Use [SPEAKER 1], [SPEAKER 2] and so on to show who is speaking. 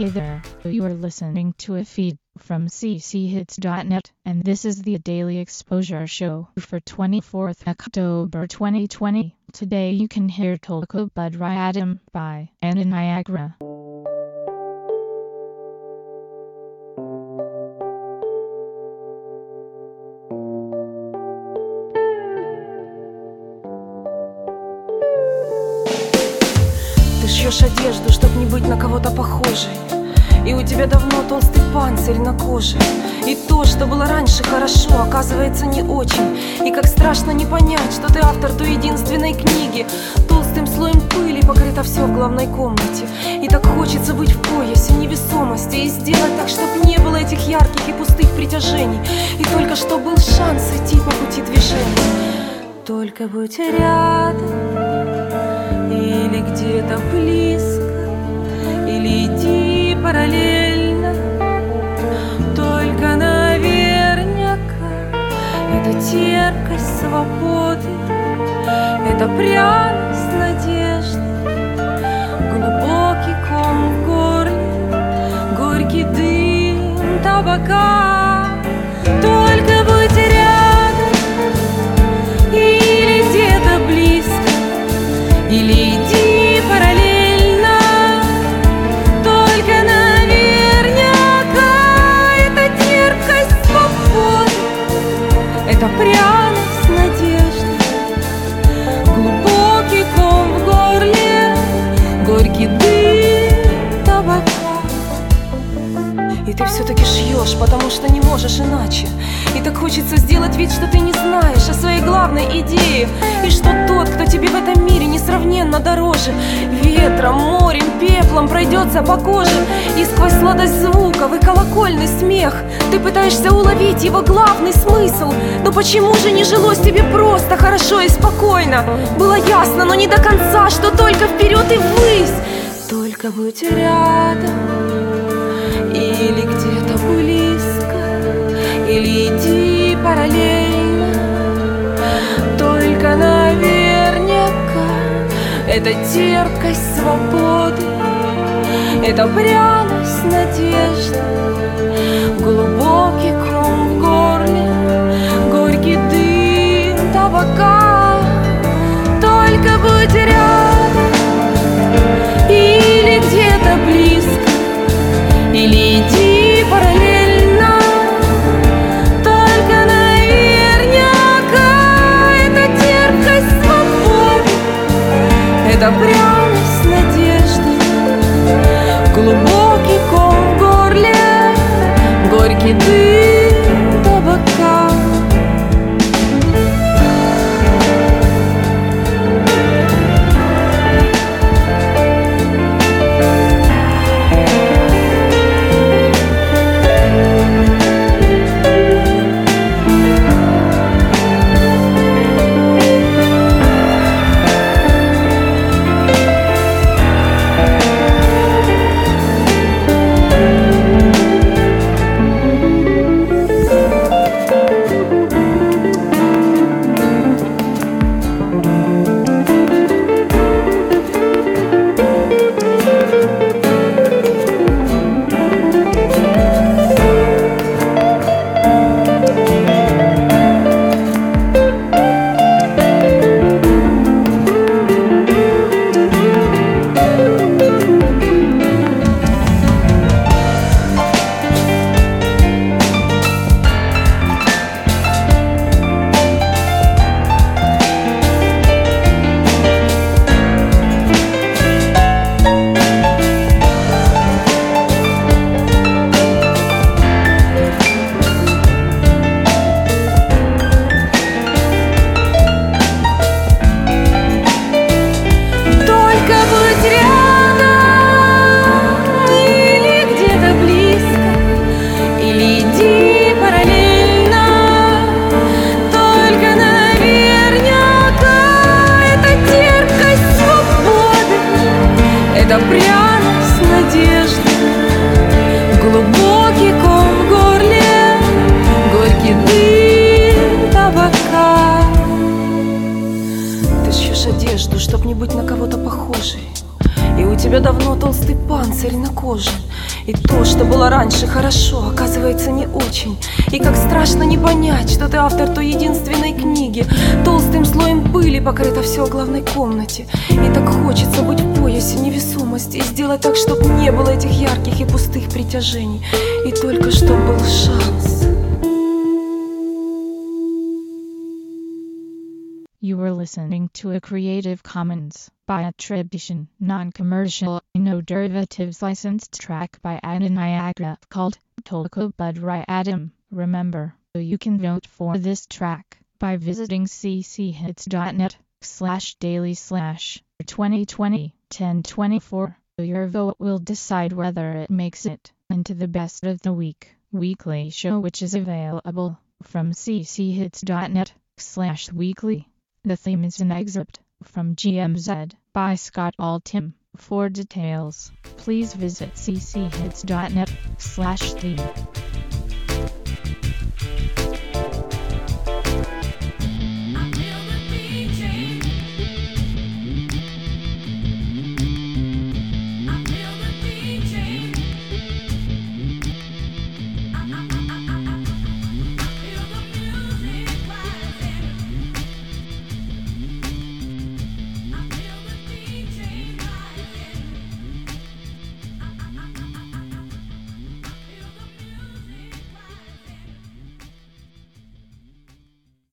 [SPEAKER 1] Hey there, you are listening to a feed from cchits.net, and this is the Daily Exposure Show for 24th October 2020. Today you can hear Tolko Budryadam by Anna Niagara.
[SPEAKER 2] Ты шьешь одежду, чтоб не быть на кого-то похожей, и у тебя давно толстый панцирь на коже. И то, что было раньше хорошо, оказывается не очень. И как страшно не понять, что ты автор той единственной книги. Толстым слоем пыли покрыто все в главной комнате. И так хочется быть в поясе невесомости и сделать так, чтоб не было этих ярких и пустых притяжений. И только что был шанс идти по пути движения. Только будь рядом или где-то близко, или иди параллельно. Только наверняка это терпкость свободы, это пряность надежды, глубокий ком в горле, горький дым табака. Только будь рядом или где-то близко, или иди параллельно. Только наверняка это терпкость свободы, это пряность надежды, глубокий ком в горле, горький дым табака. И ты все-таки шьешь, потому что не можешь иначе. И так хочется сделать вид, что ты не знаешь о своей главной идее, и что тот, кто тебе в этом мире несравненно дороже, ветром, морем, пеплом пройдется по коже. И сквозь сладость звуков и колокольный смех ты пытаешься уловить его главный смысл. Но почему же не жилось тебе просто, хорошо и спокойно? Было ясно, но не до конца, что только вперед и ввысь. Только будь рядом или где-то близко, или иди параллельно. Только наверняка это терпкость свободы, это пряность надежды, глубокий ком в горле, горький дым табака. Только будь рядом или где-то близко, или иди параллельно. Только наверняка это терпкость свободы, это пряность надежды, глубокий ком в горле, горький дым табака. Это пряность надежды, глубокий ком в горле, горький дым табака. Ты шьешь одежду, чтоб не быть на кого-то похожей, И у тебя давно толстый панцирь на коже. И то, что было раньше хорошо, оказывается не очень. И как страшно не понять, что ты автор той единственной книги. Толстым слоем пыли покрыто все в главной комнате. И так хочется быть в поясе невесомости и сделать так, чтоб не было этих ярких и пустых притяжений. И только чтоб был шанс.
[SPEAKER 1] You were listening to a Creative Commons by attribution, non-commercial, no derivatives licensed track by Adam Niagara called Tolko Budry Adam. Remember, you can vote for this track by visiting cchits.net/daily/2020-1024. Your vote will decide whether it makes it into the best of the week weekly show, which is available from cchits.net/weekly. The theme is an excerpt from GMZ by Scott Altham. For details, please visit cchits.net/theme.